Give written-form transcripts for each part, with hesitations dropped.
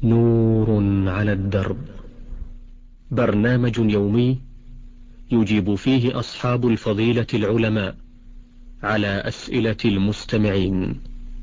نور على الدرب، برنامج يومي يجيب فيه أصحاب الفضيلة العلماء على أسئلة المستمعين.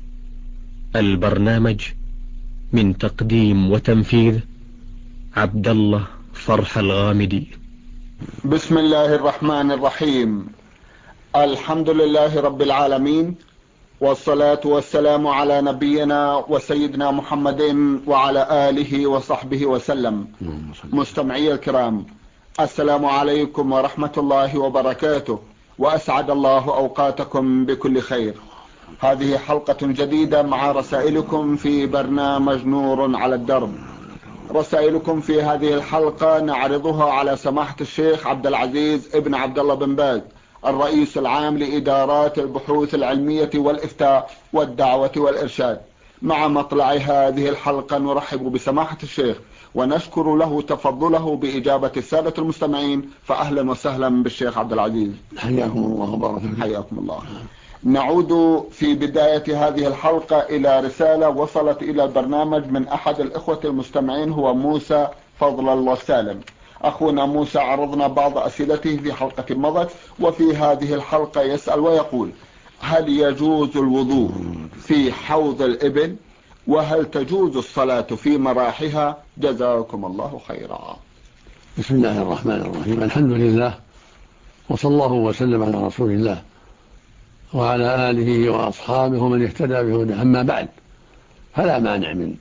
البرنامج من تقديم وتنفيذ عبد الله فرح الغامدي. بسم الله الرحمن الرحيم. الحمد لله رب العالمين، والصلاة والسلام على نبينا وسيدنا محمد وعلى آله وصحبه وسلم. مستمعي الكرام، السلام عليكم ورحمة الله وبركاته، وأسعد الله أوقاتكم بكل خير. هذه حلقة جديدة مع رسائلكم في برنامج نور على الدرب. رسائلكم في هذه الحلقة نعرضها على سماحة الشيخ عبد العزيز ابن عبد الله بن باز، الرئيس العام لإدارات البحوث العلمية والإفتاء والدعوة والإرشاد. مع مطلع هذه الحلقة نرحب بسماحة الشيخ ونشكر له تفضله بإجابة السادة المستمعين، فأهلا وسهلا بالشيخ عبد العزيز. حياكم الله وبارك فيكم. حياكم الله. نعود في بداية هذه الحلقة إلى رسالة وصلت إلى البرنامج من أحد الإخوة المستمعين، هو موسى فضل الله سالم. أخونا موسى عرضنا بعض أسئلته في حلقة مضت، وفي هذه الحلقة يسأل ويقول: هل يجوز الوضوء في حوض الإبل؟ وهل تجوز الصلاة في مراحها؟ جزاكم الله خيرا. بسم الله الرحمن الرحيم. الحمد لله، وصلى الله وسلم على رسول الله وعلى آله وأصحابه ومن اهتدى بهداه. أما بعد، فلا مانع من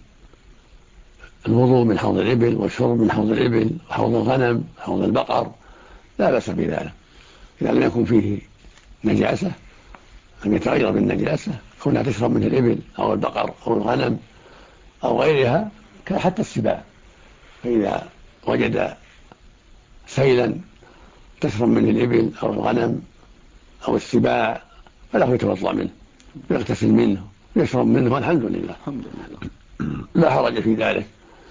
الوضوء من حوض الإبل والشرب من حوض الإبل وحوض الغنم وحوض البقر، لا بأس بذلك إذا لم يكن فيه نجاسة، أن يتغير بالنجاسة كونها تشرب من الإبل أو البقر أو الغنم أو غيرها، حتى السباع، فإذا وجد سيلا تشرب منه الإبل أو الغنم أو السباع فله يتوضأ منه ويغتسل منه ويشرب منه، والحمد لله لا حرج في ذلك.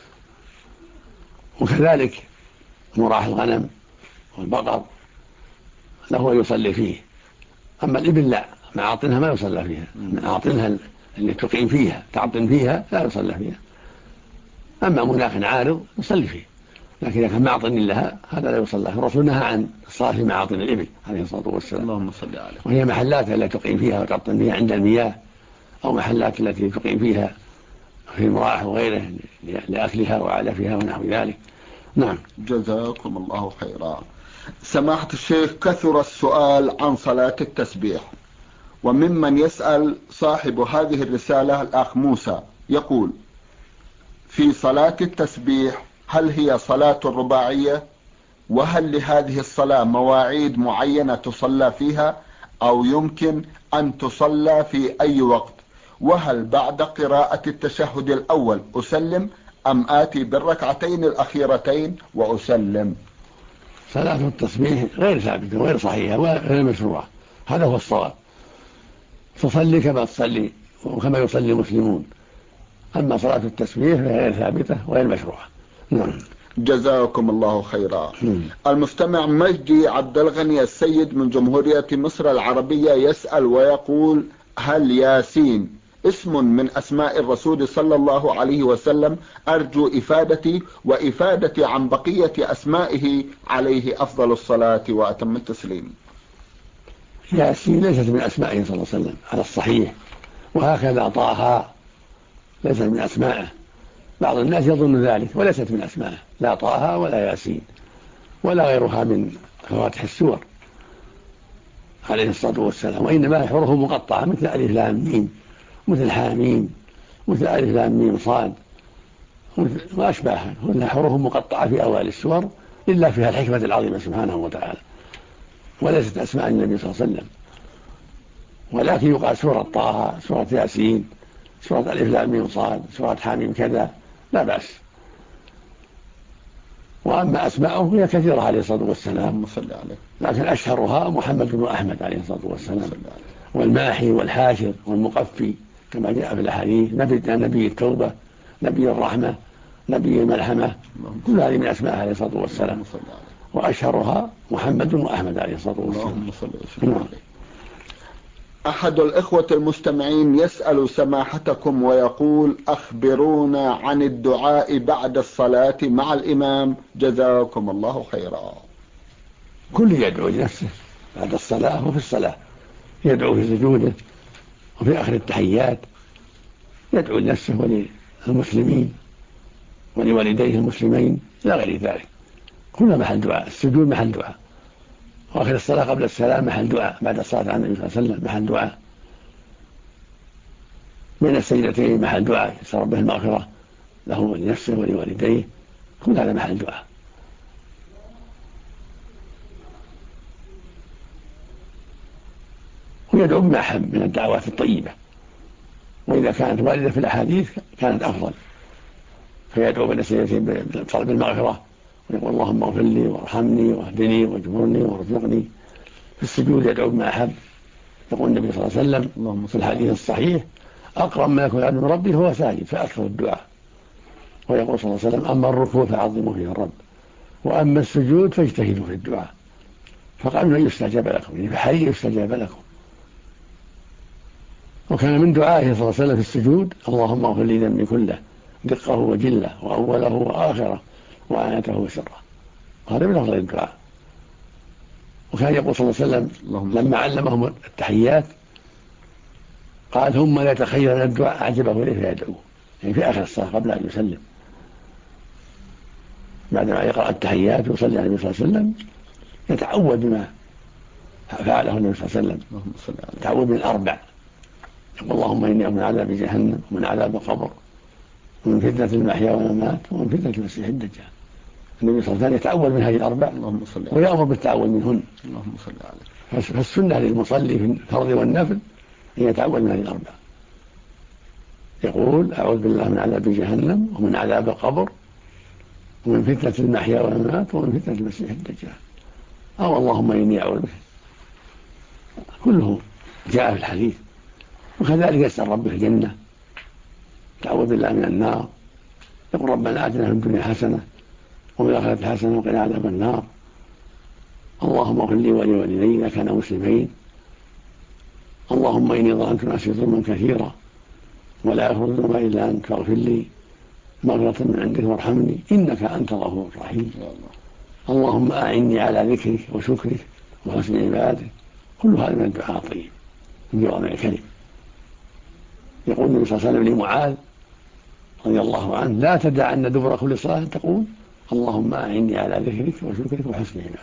وكذلك مراح الغنم والبقر له يصلي فيه، أما الإبل لا، معاطنها ما يصلى فيها، معاطنها اللي تقيم فيها تعطن فيها لا يصلى فيها. أما مناخ عارض يصلي فيه، لكن إذا كان معطن لها هذا لا يصلى. الرسول نهى عن الصلاة في معاطن الإبل عليه الصلاة والسلام، اللهم صل عليه، وهي محلات التي تقيم فيها وتعطن فيها عند المياه، أو محلات التي تقيم فيها في المراح وغيره لأكلها وعلفها ونحو ذلك. نعم. جزاكم الله خيرا. سماحة الشيخ، كثر السؤال عن صلاة التسبيح، وممن يسأل صاحب هذه الرسالة الأخ موسى يقول: في صلاة التسبيح هل هي صلاة رباعية؟ وهل لهذه الصلاة مواعيد معينة تصلى فيها، أو يمكن أن تصلى في أي وقت؟ وهل بعد قراءة التشهد الأول أسلم أم آتي بالركعتين الأخيرتين وأسلم؟ صلاة التسبيح غير ثابتة وغير صحيحة وغير مشروعة، هذا هو الصواب. تصلي كما تصلي وكما يصلي المسلمون، أما صلاة التسبيح فهي غير ثابتة وغير مشروعة. نعم. جزاكم الله خيرا. المستمع مجدي عبد الغني السيد من جمهورية مصر العربية يسأل ويقول: هل ياسين اسم من أسماء الرسول صلى الله عليه وسلم؟ أرجو إفادتي وإفادتي عن بقية أسمائه عليه أفضل الصلاة وأتم التسليم. ياسين ليست من أسمائه صلى الله عليه وسلم على الصحيح، وهكذا طه ليست من أسمائه، بعض الناس يظن ذلك، وليست من أسمائه، لا طه ولا ياسين ولا غيرها من فواتح السور عليه الصلاة والسلام، وإنما حروف مقطعة مثل ألف لام ميم، مثل حاميم، مثل ألف لام ميم صاد وأشباهها، كلها حروف مقطعة في أوائل السور، إلا فيها الحكمة العظيمة سبحانه وتعالى، وليست أسماء النبي صلى الله عليه وسلم. ولكن يقال سورة طه، سورة ياسين، سورة ألف لام ميم صاد، سورة حاميم كذا، لا بأس. وأما أسماءه هي كثيرة عليه الصلاة والسلام، لكن أشهرها محمد وأحمد عليه الصلاة والسلام، والماحي والحاشر والمقفي كما جاء في الأحاديث، نبي التوبة، نبي الرحمة، نبي الملحمة، كل هذه من أسماء عليه الصلاة والسلام، وأشهرها محمد وأحمد عليه الصلاة والسلام. أحد الإخوة المستمعين يسأل سماحتكم ويقول: أخبرونا عن الدعاء بعد الصلاة مع الإمام، جزاكم الله خيرا. كل يدعو لنفسه بعد الصلاة وفي الصلاة، يدعو في سجوده وفي آخر التحيات، يدعو لنفسه وللمسلمين ولوالديه المسلمين لا غير ذلك. كلها محل دعاء. السجود محل دعاء، وآخر الصلاة قبل السلام محل دعاء، بعد الصلاة على النبي صلى الله عليه وسلم محل دعاء، بين السجدتين محل دعاء يسأل به المغفرة له ولنفسه ولوالديه، كل هذا محل دعاء. ويدعو بما أحب من الدعوات الطيبة، وإذا كانت واردة في الأحاديث كانت أفضل، فيدعو بين السجدتين بطلب المغفرة ويقول: اللهم اغفر لي وارحمني واهدني واجبرني وارزقني. في السجود يدعو بما أحب، يقول النبي صلى الله عليه وسلم في الحديث الصحيح: أقرب ما يكون العبد من ربه هو ساجد، فأكثر الدعاء. ويقول صلى الله عليه وسلم: أما الركوع فعظموا فيه الرب، وأما السجود فاجتهدوا في الدعاء، فقالوا أن يستجاب لكم، يعني فحري يستجاب لكم. وكان من دعائه صلى الله عليه وسلم في السجود: اللهم اغفر لي ذنبي كله، دقه وجله وأوله وآخره وآيته وسره. وهذا من أفضل الدعاء. وكان يقول صلى الله عليه وسلم لما علمهم التحيات قال: هم لا يتخير من الدعاء أعجبه إليه فيدعوه، يعني في آخر الصلاة قبل أن يسلم، بعدما يقرأ التحيات ويصلي على النبي صلى الله عليه وسلم يتعوذ بما فعله النبي صلى الله عليه وسلم، يتعوذ من الأربع: يقول اللهم إني أعوذ من عذاب جهنم ومن عذاب القبر ومن فتنة المحيا والممات ومن فتنة المسيح الدجال. النبي صلى الله عليه وسلم يتعوذ من هذه الأربع ويأمر بالتعوذ منهن. فالسنة للمصلي في الفرض والنفل أن يتعوذ من هذه الأربع، يقول: أعوذ بالله من عذاب جهنم ومن عذاب القبر ومن فتنة المحيا والممات ومن فتنة المسيح الدجال، أو اللهم إني أعوذ بك. كله جاء في الحديث. وكذلك يسأل ربه الجنة، تعوذ بالله من النار، يقول: ربنا آتنا في الدنيا حسنة وفي الآخرة حسنة وقنا عذاب النار، اللهم اغفر لي ولوالدي إذا كانا مسلمين، اللهم إني ظلمت نفسي ظلما كثيرا ولا يغفر الذنوب إلا أنت فاغفر لي مغفرة من عندك وارحمني إنك أنت الغفور الرحيم، اللهم أعني على ذكرك وشكرك وحسن عبادك. كل هذا من الدعاء الطيب من جوامع الكلم. يقول النبي صلى الله عليه وسلم لمعاذ رضي الله عنه: لا تدعن دبر كل صلاة تقول اللهم أعني على ذكرك وشكرك وحسن عبادك.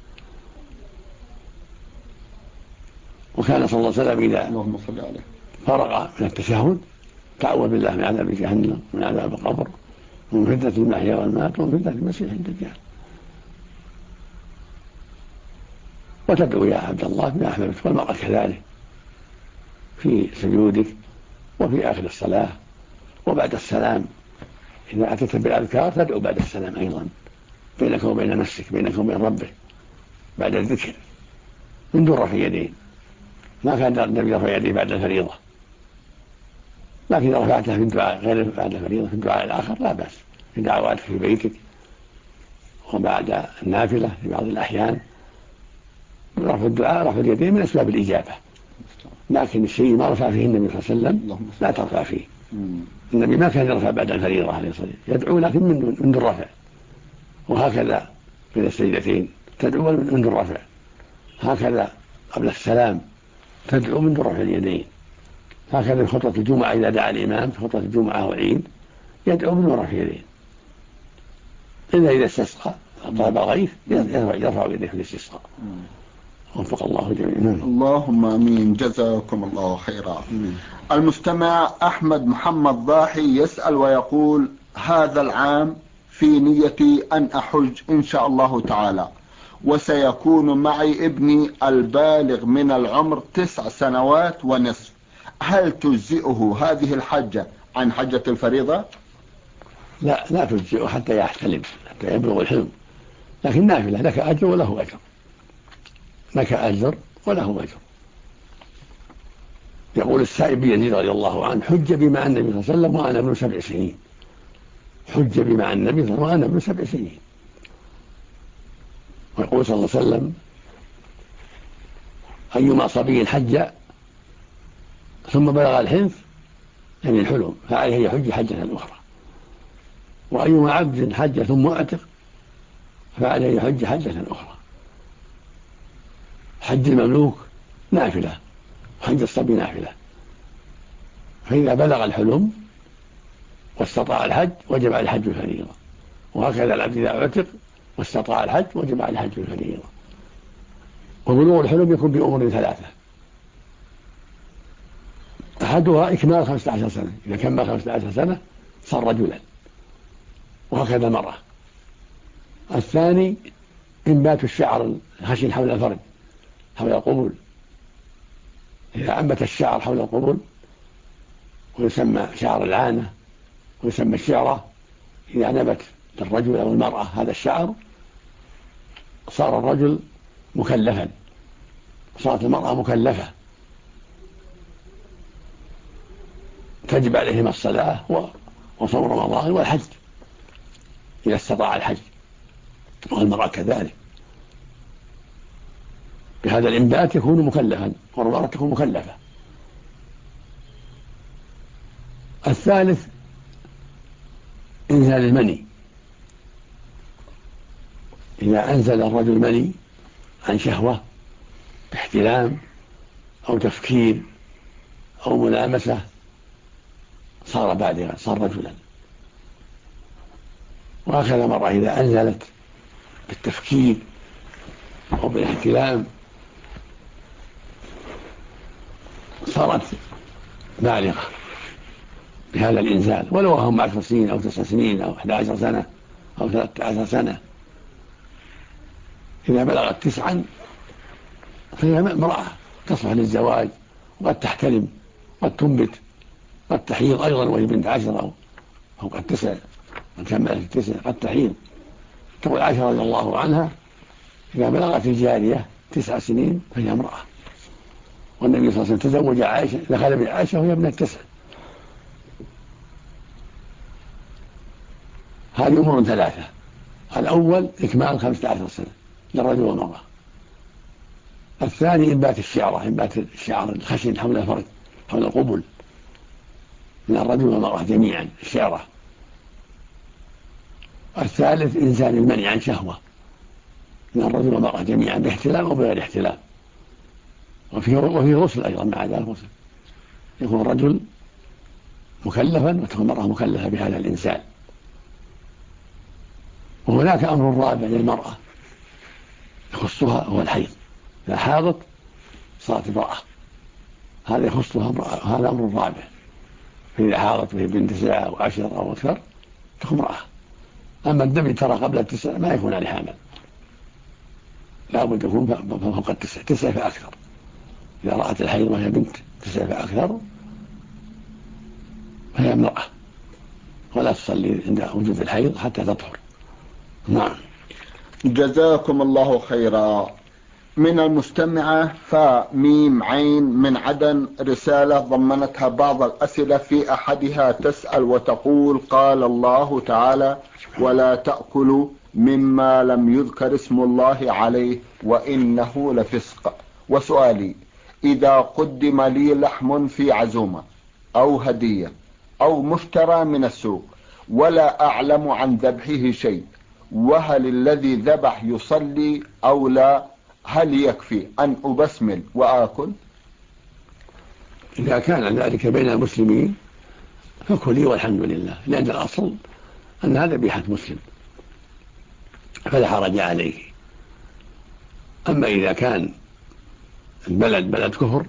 وكان صلى الله عليه وسلم إذا فرغ من التشهد تعوذ بالله من عذاب جهنم ومن عذاب القبر ومن فتنة المحيا والممات ومن فتنة المسيح الدجال. وتدعو يا عبد الله بما أحببت، والمرأة كذلك في سجودك وفي آخر الصلاة وبعد السلام. إذا أتيت بالأذكار تدعو بعد السلام أيضا، بينك وبين نفسك، بينك وبين ربك، بعد الذكر من دون رفع يدين. ما كان النبي يرفع يديه بعد الفريضة، لكن إذا رفعتها في الدعاء غير بعد الفريضة في الدعاء الآخر لا بأس، في دعواتك في بيتك وبعد النافلة في بعض الأحيان. رفع الدعاء رفع اليدين من أسباب الإجابة، لكن الشيء ما رفع فيه النبي صلى الله عليه وسلم لا ترفع فيه. النبي ما كان يرفع بعد الفريضة عليه الصلاة والسلام، يدعو لكن من دون رفع. وهكذا بين السجدتين تدعو من دون رفع، هكذا قبل السلام تدعو من دون رفع اليدين، هكذا في خطبة الجمعة إذا دعا الإمام في خطبة الجمعة والعيد يدعو من دون رفع اليدين. إذا استسقى طلب الغيث يرفع يديه في الاستسقاء. وفق الله جميعا. اللهم امين، جزاكم الله خيرا. المستمع احمد محمد ضاحي يسأل ويقول: هذا العام في نيتي ان احج ان شاء الله تعالى، وسيكون معي ابني البالغ من العمر 9 سنوات ونصف، هل تجزئه هذه الحجة عن حجة الفريضة؟ لا تجزئه حتى يحتلم، حتى يبلغ الحلم، لكن نافلة، لك أجر وله أجر، لك أجر وله أجر. يقول السائب يزيد رضي الله عنه: حج بما النبي صلى الله عليه وسلم وأنا ابن 7 سنين، حج بما النبي صلى الله عليه وسلم وأنا ابن 7 سنين. ويقول صلى الله عليه وسلم: أيما صبي حج ثم بلغ الحنث يعني الحلم فعليه يحج حجة أخرى. وأيما عبد حج ثم اعتق فعليه يحج حجة أخرى. حج المملوك نافلة، حج الصبي نافلة. فإذا بلغ الحلم واستطاع الحج وجب على الحج الفريضة، وهكذا العبد إذا اعتق واستطاع الحج وجب على الحج الفريضة. وبلوغ الحلم يكون بأمور ثلاثة: أحدها إكمال 15 سنة، إذا كمل 15 سنة صار رجلا، وهكذا المرأة. الثاني إنبات الشعر الخشن حول الفرج حول القبول، إذا أنبت الشعر حول القبول ويسمى شعر العانة ويسمى الشعرة، إذا نبت للرجل أو المرأة هذا الشعر صار الرجل مكلفا، صارت المرأة مكلفة، تجب عليهما الصلاة وصوم رمضان والحج إذا استطاع الحج، والمرأة كذلك. بهذا الإنبات يكون مكلفا والمرأة تكون مكلفة. الثالث إنزال المني، إذا أنزل الرجل مني عن شهوة باحتلام أو تفكير أو ملامسة صار بالغا، صار رجلا. وهكذا المرأة إذا أنزلت بالتفكير أو بالاحتلام صارت بالغة بهذا الإنزال، ولو هم 10 سنين أو 9 سنين أو 11 سنة أو 13 سنة. إذا بلغت 9 فهي امرأة تصلح للزواج، وقد تحتلم، قد تنبت، قد تحيض أيضا وهي بنت 10 أو قد 9 من كملت 9 قد تحيض. تقول عائشة رضي الله عنها: إذا بلغت الجارية 9 سنين فهي امرأة. والنبي صلى الله عليه وسلم تزوج عائشة، دخل بعائشة وهي ابنة 9. هذه أمور ثلاثة: الأول إكمال 15 سنة للرجل والمرأة. الثاني إنبات الشعرة، إنبات الشعر الخشن حول الفرج حول القبل من الرجل والمرأة جميعا، الشعرة. الثالث إنزال المنع عن شهوة من الرجل والمرأة جميعا باحتلام أو بغير احتلام. وفيه غسل أيضا مع ذلك الغسل، يكون الرجل مكلفا وتكون المرأة مكلفة بهذا الإنزال. وهناك أمر رابع للمرأة يخصها هو الحيض، إذا حاضت صارت امرأة، هذا يخصها امرأة، هذا أمر رابع. فإذا حاضت وهي بنت 9 أو 10 أو أكثر تكون امرأة. أما الدم ترى قبل 9 ما يكون عليه حمل، لا بد يكون فوق 9 فأكثر. إذا رأت الحيض وهي بنت 9 فأكثر فهي امرأة، ولا تصلي عند وجود الحيض حتى تطهر. نعم. جزاكم الله خيرا. من المستمعة فميم عين من عدن رسالة ضمنتها بعض الأسئلة، في أحدها تسأل وتقول: قال الله تعالى: ولا تأكلوا مما لم يذكر اسم الله عليه وإنه لفسق. وسؤالي: إذا قدم لي لحم في عزومة أو هدية أو مشترى من السوق ولا أعلم عن ذبحه شيء، وهل الذي ذبح يصلي أو لا؟ هل يكفي أن أبسمل وآكل؟ إذا كان ذلك بين المسلمين فكلي والحمد لله، لأن الأصل أن هذا ذبيحة مسلم فلا حرج عليه. أما إذا كان البلد بلد كفر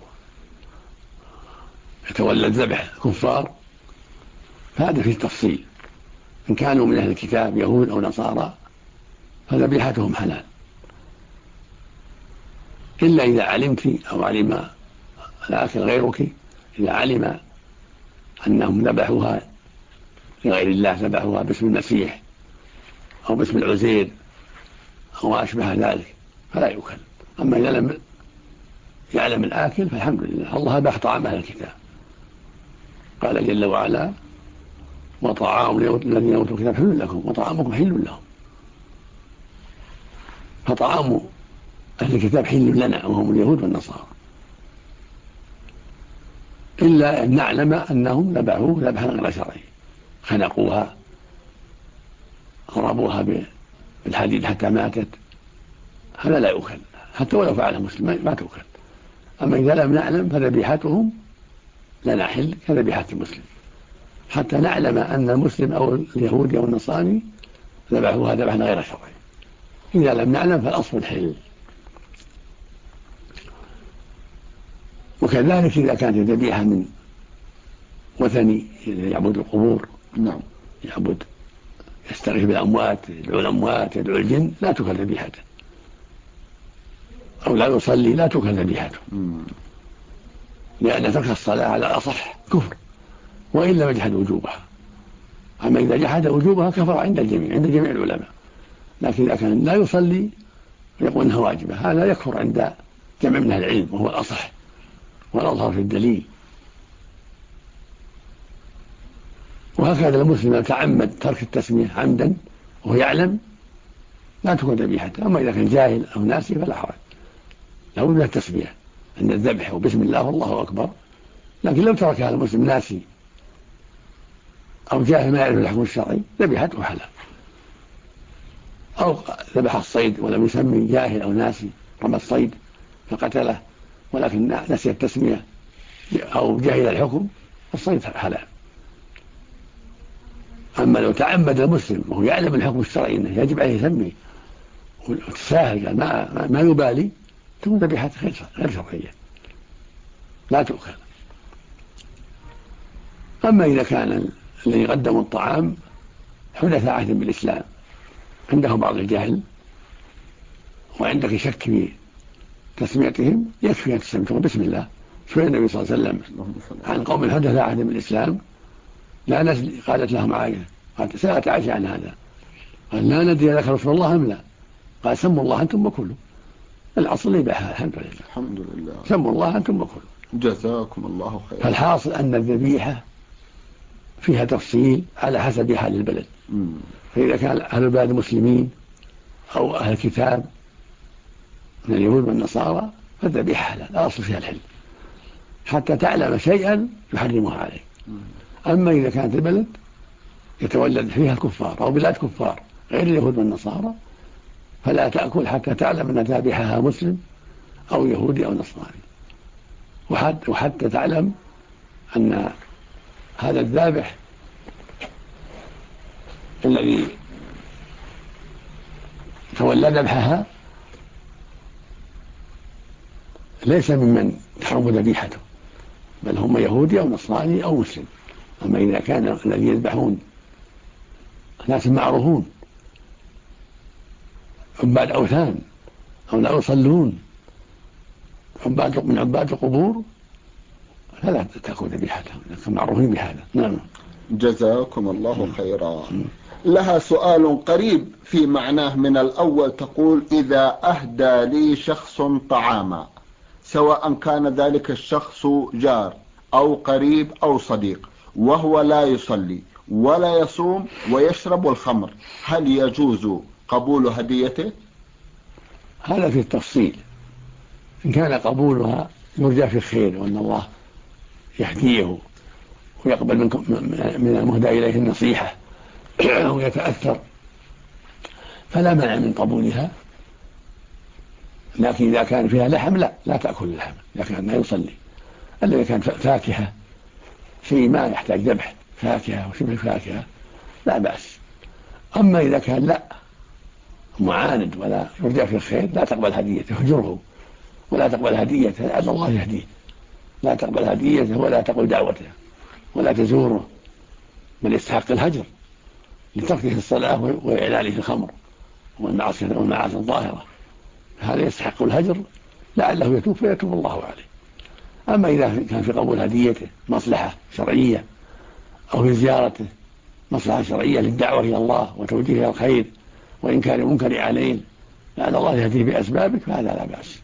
يتولد ذبح كفار فهذا فيه تفصيل. إن كانوا من أهل الكتاب يهود أو نصارى فذبيحتهم حلال، إلا إذا علمت أو علم الآكل غيرك، إذا علم أنهم ذبحوها لغير الله، ذبحوها باسم المسيح أو باسم العزير أو أشبه ذلك فلا يؤكل. أما إذا لم يعلم الآكل فالحمد لله، الله أباح طعام أهل الكتاب، قال جل وعلا: وطعام الذين أوتوا الكتاب حل لكم وطعامكم حل لهم. فطعام أهل الكتاب حل لنا وهم اليهود والنصارى. إلا أن نعلم أنهم ذبحوه ذبحا غير شرعي، خنقوها، ضربوها بالحديد حتى ماتت، هذا لا يؤكل حتى ولو فعله مسلم ما تؤكل. أما إذا لم نعلم فذبيحتهم لا نحل كذبيحة المسلم، حتى نعلم أن المسلم أو اليهودي أو النصراني ذبحوها ذبحا غير شرعي. إذا لم نعلم فالأصل الحل. وكذلك إذا كانت الذبيحة من وثني يعبد القبور، نعم، يعبد يستغيث بالأموات، يدعو الأموات، يدعو الجن، لا تؤكل ذبيحته، أو لا يصلي لا تؤكل ذبيحته، لأن ترك الصلاة على الأصح كفر وإن لم يجحد وجوبها. أما إذا جحد وجوبها كفر عند الجميع، عند جميع العلماء. لكن إذا كان لا يصلي ويقول أنها واجبة هذا يكفر عند جمع من العلم، وهو الأصح والأظهر في الدليل. وهكذا المسلم يتعمد ترك التسمية عمدا وهو يعلم لا تكون ذبيحته. أما إذا كان جاهل أو ناسي فلا حرج، لابد من التسمية عند الذبح وبسم الله والله أكبر. لكن لو تركها المسلم ناسي أو جاهل ما يعرف الحكم الشرعي ذبيحته حلال. أو ذبح الصيد ولم يسمي، جاهل أو ناسي رمى الصيد فقتله ولكن نسي التسمية أو جاهل الحكم، الصيد حلال. أما لو تعمد المسلم وهو يعلم الحكم الشرعي أنه يجب عليه يسمي وتساهل قال ما يبالي، تكون ذبيحته غير شرعية لا تؤكل. أما إذا كان الذي قدموا الطعام حدث عهد بالإسلام، عنده بعض الجهل وعندك شك في تسميتهم، يكفي أن تسميتهم بسم الله. سئل النبي صلى الله عليه وسلم عن قوم حدث عهد بالإسلام لا ندري، قالت لهم عائشة، قالت سألت عائشة عن هذا، قال لا ندري لك رسول الله أم لا، قال سموا الله أنتم وكلوا. الأصل يباحها الحمد لله، الحمد لله، سموا الله أنتم وكلوا. جزاكم الله خير. فالحاصل أن الذبيحة فيها تفصيل على حسب حال البلد. فإذا كان أهل البلد مسلمين أو أهل الكتاب من اليهود والنصارى فالذبيحة حلال، الأصل فيها الحل حتى تعلم شيئا يحرمها عليك. أما إذا كانت البلد يتولد فيها الكفار أو بلاد كفار غير اليهود والنصارى فلا تأكل حتى تعلم أن ذابحها مسلم أو يهودي أو نصراني، وحتى تعلم أن هذا الذابح الذي تولى ذبحها ليس ممن تحرم ذبيحته، بل هم يهودي أو نصراني أو مسلم. أما إذا كان الذي يذبحون ناس معروفون عباد أوثان أو لا يصلون من عباد القبور فلا تأكل ذبيحتهم، لكن معروفين بهذا. نعم. جزاكم الله خيرا. لها سؤال قريب في معناه من الأول، تقول إذا أهدى لي شخص طعاما سواء كان ذلك الشخص جار أو قريب أو صديق وهو لا يصلي ولا يصوم ويشرب الخمر، هل يجوز قبول هديته؟ هذا في التفصيل. إن كان قبولها يرجى في الخير وأن الله يهديه ويقبل من المهدى إليه النصيحة ويتأثر فلا مانع من قبولها. لكن إذا كان فيها لحم لا تأكل اللحم، إذا كان لا يصلي. إذا كان فاكهة شيء ما يحتاج ذبح، فاكهة وشبه فاكهة لا بأس. أما إذا كان لا معاند ولا يرجع في الخير لا تقبل هديته، اهجره ولا تقبل هديته لعل الله يهديه. لا تقبل هديته ولا تقبل دعوته ولا تزوره، بل يستحق الهجر لتركه الصلاة وإعلانه الخمر والمعاصي الظاهرة، هذا يستحق الهجر لعله يتوب فيتوب الله عليه. أما إذا كان في قبول هديته مصلحة شرعية أو في زيارته مصلحة شرعية للدعوة إلى الله وتوجيه إلى الخير وإنكار المنكر عليه لعل الله يهديه بأسبابك فهذا لا بأس.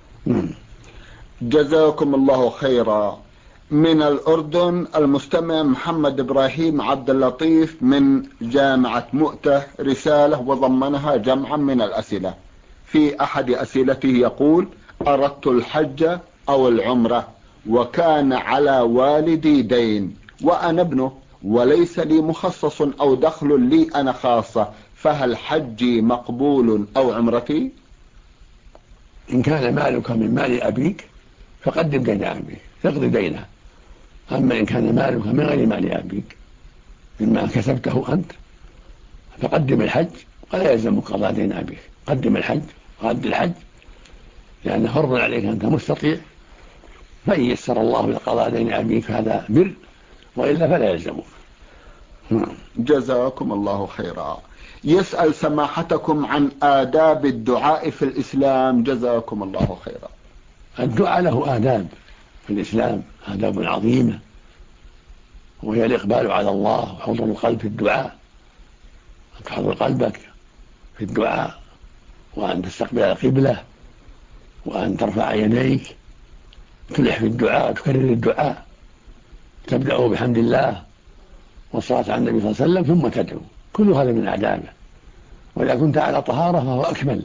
جزاكم الله خيرا. من الأردن المستمع محمد إبراهيم عبد اللطيف من جامعة مؤتة رسالة وضمنها جمعا من الأسئلة. في أحد أسئلته يقول: أردت الحج أو العمرة وكان على والدي دين وأنا ابنه وليس لي مخصص أو دخل لي أنا خاصة، فهل حجي مقبول أو عمرتي؟ إن كان مالك من مال أبيك فقدم دين أبيك تقضي دينه. أما إن كان مالك من غير مال أبيك مما كسبته أنت فقدم الحج ولا يلزمك قضاء دين أبيك. قدم الحج وأد الحج لأنه فرض عليك أنت مستطيع، فإن يسر الله لقضاء دين أبيك فهذا بر، وإلا فلا يلزمك. جزاكم الله خيرا. يسأل سماحتكم عن آداب الدعاء في الإسلام، جزاكم الله خيرا. الدعاء له آداب في الإسلام، آداب عظيمة، وهي الإقبال على الله وحضور القلب في الدعاء، أن تحضر قلبك في الدعاء، وأن تستقبل القبلة، وأن ترفع يديك، تلح في الدعاء، تكرر الدعاء، تبدأ بحمد الله والصلاة على النبي صلى الله عليه وسلم ثم تدعو. كل هذا من آدابه، وإذا كنت على طهارة فهو أكمل.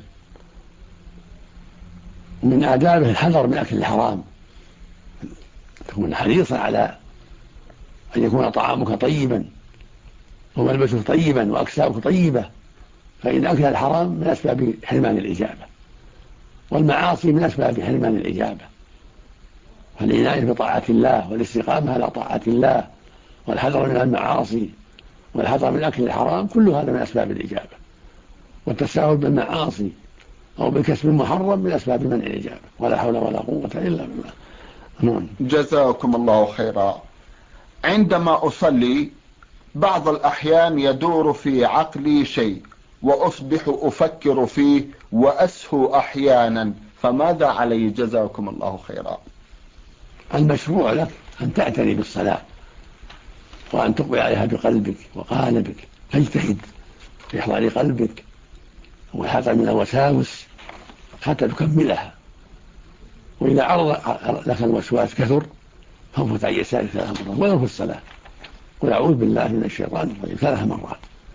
من آدابه الحذر من أكل الحرام، تكون حريصا على أن يكون طعامك طيبا وملبسك طيبا وأكساؤك طيبة، فإن أكل الحرام من أسباب حرمان الإجابة، والمعاصي من أسباب حرمان الإجابة. فالعناية بطاعة الله والاستقامة على طاعة الله والحذر من المعاصي والحذر من أكل الحرام كل هذا من أسباب الإجابة. والتساهل بالمعاصي أو بالكسب المحرم من أسباب منع الإجابة، ولا حول ولا قوة إلا بالله. جزاكم الله خيرا. عندما أصلي بعض الأحيان يدور في عقلي شيء وأصبح أفكر فيه وأسهو أحيانا، فماذا علي؟ جزاكم الله خيرا. المشروع لك أن تعتني بالصلاة وأن تقبل عليها بقلبك وقالبك، تجتهد في إحضار قلبك والحذر من الوساوس حتى تكملها. وإذا عرض لك الوسواس كثر فانفت عن يسارك 3 مرات ولو في الصلاة، قل أعوذ بالله من الشيطان الرجيم 3 مرات.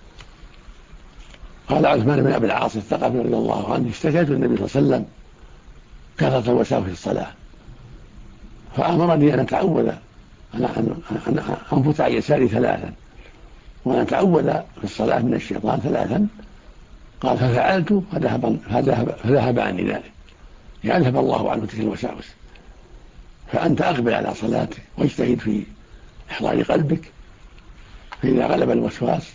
قال عثمان بن أبي العاص الثقفي رضي الله عنه اشتكيت النبي صلى الله عليه وسلم كثرة الوساوس في الصلاة، فأمرني أن أتعوذ أن أنفت عن يساري 3 وأن أتعوذ في الصلاة من الشيطان 3. قال ففعلت فذهب عني ذلك، يذهب الله عنه تلك الوساوس. فأنت أقبل على صلاتك واجتهد في إحضار قلبك، فإذا غلب الوسواس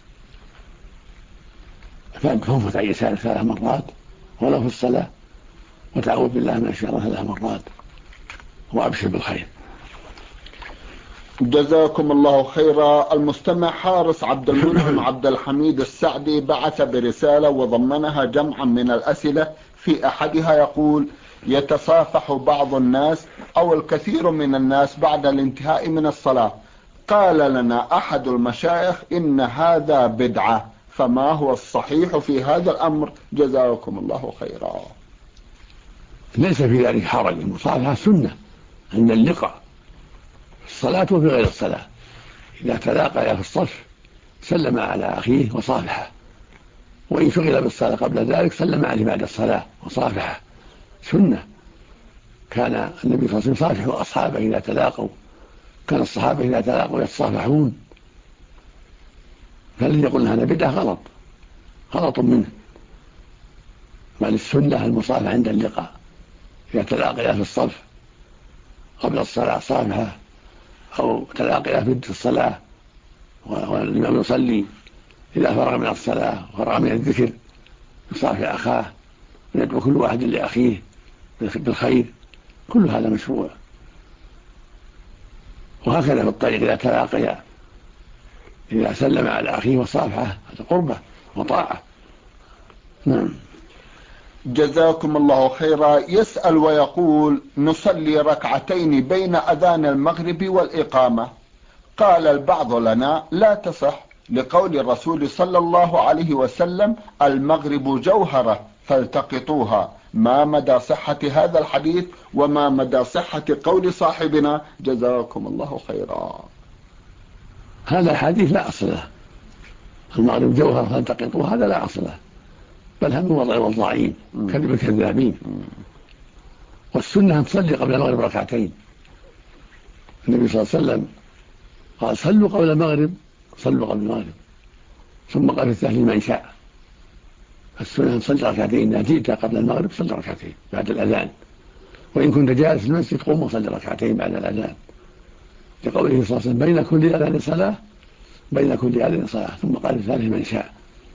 فانفت عن يسارك 3 مرات ولو في الصلاة، وتعوذ بالله من الشيطان 3 مرات، وأبشر بالخير. جزاكم الله خيرا. المستمع حارس عبد المنعم عبد الحميد السعدي بعث برسالة وضمنها جمعا من الأسئلة. في أحدها يقول: يتصافح بعض الناس أو الكثير من الناس بعد الانتهاء من الصلاة. قال لنا أحد المشايخ إن هذا بدعة، فما هو الصحيح في هذا الأمر؟ جزاكم الله خيرا. ليس في ذلك حرج، المصافحة سنة عند اللقاء في الصلاة وفي غير الصلاة. إذا تلاقيا في الصف سلم على أخيه وصافحه، وإن شغل بالصلاة قبل ذلك سلم عليه بعد الصلاة وصافحه، سنة. كان النبي صلى الله عليه وسلم يصافح أصحابه إذا تلاقوا، كان الصحابة إذا تلاقوا يتصافحون. فالذي يقول هذا بدعة غلط منه، بل السنة المصافحة عند اللقاء. إذا تلاقيا في الصف قبل الصلاة صافحه، أو تلاقيا في الصلاة والإمام يصلي، إذا فرغ من الصلاة وفرغ من الذكر يصافح أخاه ويدعو كل واحد لأخيه بالخير، كل هذا مشروع. وهكذا في الطريق إذا تلاقيا إذا سلم على أخيه وصافحه، هذا قربة وطاعة. نعم. جزاكم الله خيرا. يسأل ويقول: نصلي ركعتين بين أذان المغرب والإقامة. قال البعض لنا لا تصح لقول الرسول صلى الله عليه وسلم: المغرب جوهرة فالتقطوها. ما مدى صحة هذا الحديث وما مدى صحة قول صاحبنا؟ جزاكم الله خيرا. هذا الحديث لا أصل له، المغرب جوهرة فالتقطوها، هذا لا أصل له، بل هم وضع والضعين كذب الكذابين. والسنة أن تصلي قبل المغرب ركعتين النبي صلى الله عليه وسلم قال صلوا قبل المغرب، صلوا قبل المغرب، ثم قال في الثالث من شاء. السنة صلي ركعتين، إذا جئت قبل المغرب صلي ركعتين بعد الأذان، وإن كنت جالس في المسجد قم وصلي ركعتين بعد الأذان، لقوله صلى الله عليه وسلم بين كل أذان صلاة، بين كل أذان صلاة. ثم قال في الثالث من شاء.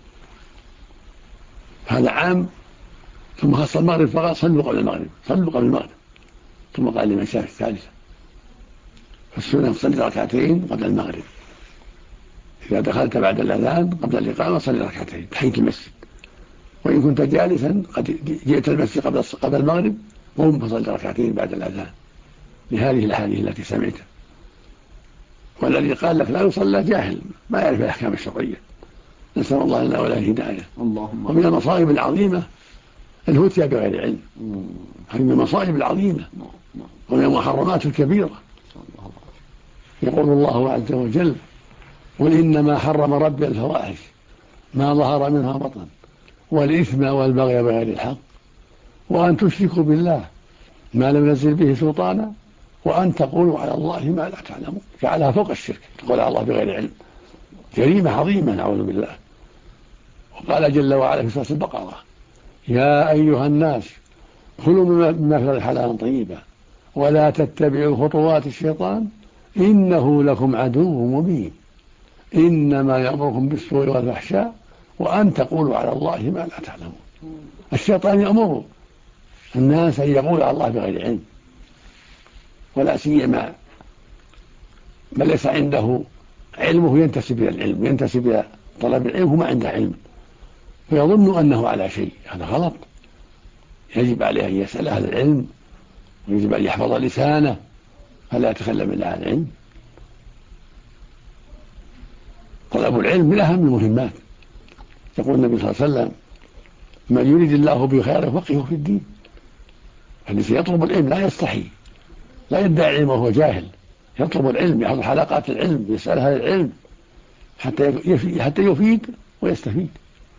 هذا عام. ثم خص المغرب فقال صلوا قبل المغرب، صلوا قبل المغرب، ثم قال لمن شاء في الثالثة. فالسنة صلي ركعتين قبل المغرب، إذا دخلت بعد الأذان قبل الإقامة صلي ركعتين تحية المسجد، وإن كنت جالسا قد جئت المسجد قبل المغرب قم فصلي ركعتين بعد الأذان، لهذه الأحاديث التي سمعتها. والذي قال لك لا يصلى جاهل ما يعرف الأحكام الشرعية، نسأل الله لنا ولا الهداية. ومن المصائب العظيمة الفتيا بغير علم، هذه من المصائب العظيمة ومن المحرمات الكبيرة. يقول الله عز وجل قل إنما حرم ربي الفواحش ما ظهر منها بطن والإثم والبغي بغير الحق وأن تشركوا بالله ما لم ينزل به سلطانا وأن تقولوا على الله ما لا تعلمون. جعلها فوق الشرك، تقول على الله بغير علم، جريمة عظيمة نعوذ بالله. وقال جل وعلا في سورة البقرة يا أيها الناس كلوا مما في الأرض حلالا طيبا ولا تتبعوا خطوات الشيطان إنه لكم عدو مبين إنما يأمركم بالسوء والفحشاء وأن تقولوا على الله ما لا تعلمون. الشيطان يأمر الناس أن يقولوا على الله بغير علم، ولا سيما من ليس عنده علمه ينتسب إلى العلم، ينتسب إلى طلب العلم وما عنده علم، فيظن أنه على شيء. هذا غلط. يجب عليه أن يسأل أهل العلم، ويجب أن يحفظ لسانه فلا يتكلم إلا عن العلم. طلب العلم من أهم المهمات. يقول النبي صلى الله عليه وسلم من يريد الله به خيرا يفقهه في الدين. الذي يطلب العلم لا يستحي، لا يدعي علم وهو جاهل، يطلب العلم، يحضر حلقات العلم، يسأل أهل العلم حتى يفيد ويستفيد.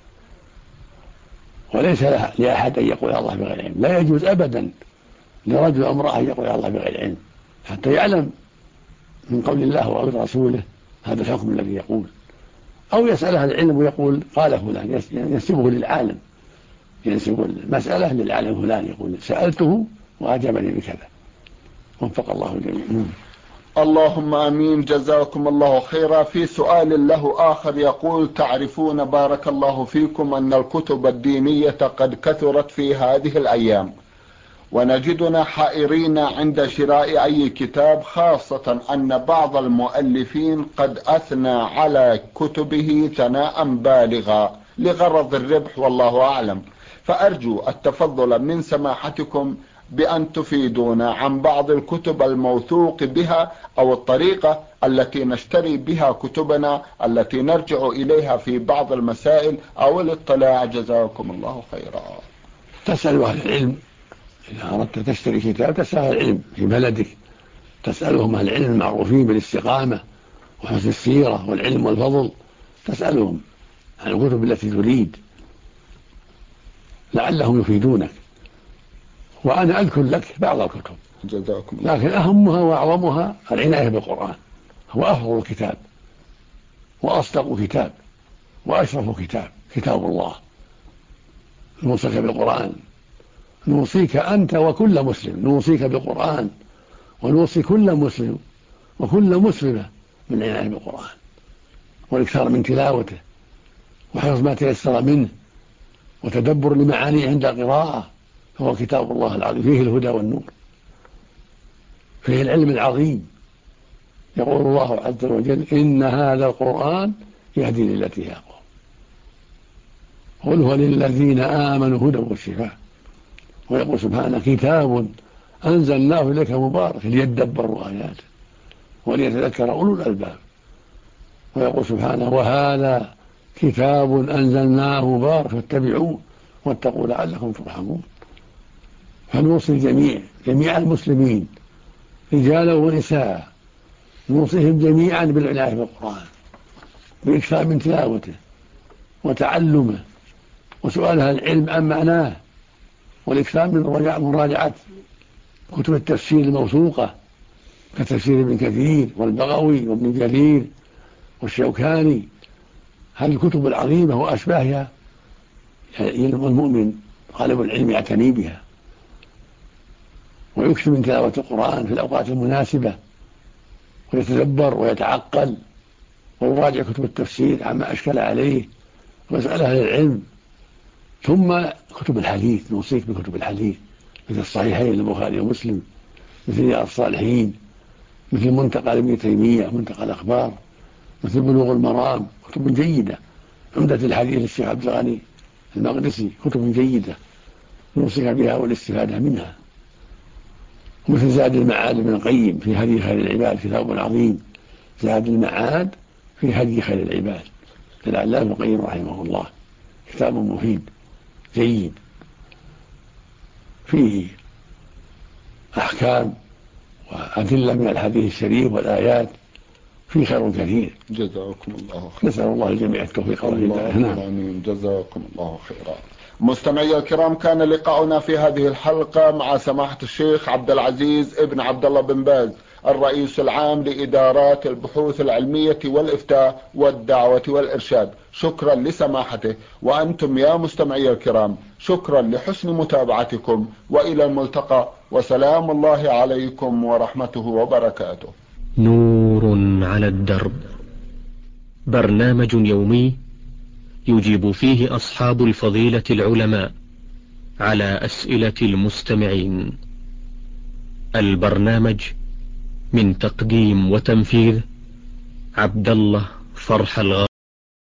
وليس لأحد أن يقول على الله بغير علم، لا يجوز أبدا لرجل أو امرأة أن يقول على الله بغير علم حتى يعلم من قول الله وقول رسوله هذا الحكم الذي يقول، أو يسأل أهل العلم ويقول قال فلان، ينسبه للعالم، ينسب المسألة للعالم فلان، يقول سألته وأجابني بكذا. وفق الله الجميع. اللهم امين. جزاكم الله خيرا. في سؤال له آخر يقول تعرفون بارك الله فيكم أن الكتب الدينية قد كثرت في هذه الأيام، ونجدنا حائرين عند شراء أي كتاب، خاصة أن بعض المؤلفين قد أثنى على كتبه ثناء بالغا لغرض الربح والله أعلم. فأرجو التفضل من سماحتكم بأن تفيدونا عن بعض الكتب الموثوق بها أو الطريقة التي نشتري بها كتبنا التي نرجع إليها في بعض المسائل أو الاطلاع. جزاكم الله خيرا. تسأل أهل العلم إذا أردت تشتري كتاب، تسأل أهل العلم في بلدك، تسألهم أهل العلم المعروفين بالاستقامة وحسن السيرة والعلم والفضل، تسألهم عن الكتب التي تريد لعلهم يفيدونك. وأنا أذكر لك بعض الكتب جزاكم الله. لكن أهمها وأعظمها العناية بالقرآن، هو أفضل كتاب وأصدق كتاب وأشرف كتاب، كتاب الله. نوصيك بالقرآن، نوصيك أنت وكل مسلم، نوصيك بالقرآن ونوصي كل مسلم وكل مسلمة من العناية بالقرآن والإكثار من تلاوته وحفظ ما تيسر منه وتدبر لمعانيه عند القراءة. فهو كتاب الله العظيم، فيه الهدى والنور، فيه العلم العظيم. يقول الله عز وجل إن هذا القرآن يهدي للتي هي أقوم قل هو للذين آمنوا هدى وشفاء. ويقول سبحانه كتاب أنزلناه إليك مبارك ليدبروا آياته وليتذكر أولو الألباب. ويقول سبحانه وهذا كتاب أنزلناه مبارك فاتبعوه واتقوا لعلكم ترحمون. فنوصي جميع المسلمين رجالا ونساء، نوصيهم جميعا بالعناية بالقرآن، بالإكثار من تلاوته وتعلمه وسؤالها العلم عن معناه، والإكثار من مراجعة كتب التفسير الموثوقة كتفسير ابن كثير والبغوي وابن جرير والشوكاني. هذه الكتب العظيمة وأشباهها يلزم المؤمن طالب العلم يعتني بها، ويكثر من تلاوة القرآن في الأوقات المناسبة، ويتدبر ويتعقل ويراجع كتب التفسير عما أشكل عليه ويسأل أهل العلم. ثم كتب الحديث، نوصيك بكتب الحديث مثل الصحيحين البخاري ومسلم، مثل رياض الصالحين، مثل منتقى ابن تيمية، منتقى الأخبار، مثل بلوغ المرام، كتب جيدة. عمدة الحديث للشيخ عبد الغني المقدسي، كتب جيدة نوصيك بها والاستفادة منها. مثل زاد المعاد ابن القيم في هدي خير العباد، كتاب عظيم زاد المعاد في هدي خير العباد للعلامة ابن القيم رحمه الله، كتاب مفيد جيد فيه أحكام وأدلة من الحديث الشريف والآيات، فيه خير كثير. جزاكم الله خيرا. نسأل الله الجميع التوفيق والهداية. نعم. آمين. جزاكم الله خيرا. مستمعي الكرام، كان لقاؤنا في هذه الحلقة مع سماحة الشيخ عبد العزيز ابن عبد الله بن باز، الرئيس العام لإدارات البحوث العلمية والإفتاء والدعوة والإرشاد. شكرا لسماحته، وأنتم يا مستمعي الكرام شكرا لحسن متابعتكم، وإلى الملتقى، وسلام الله عليكم ورحمته وبركاته. نور على الدرب، برنامج يومي يجيب فيه أصحاب الفضيلة العلماء على أسئلة المستمعين. البرنامج من تقديم وتنفيذ عبد الله فرح الغامدي.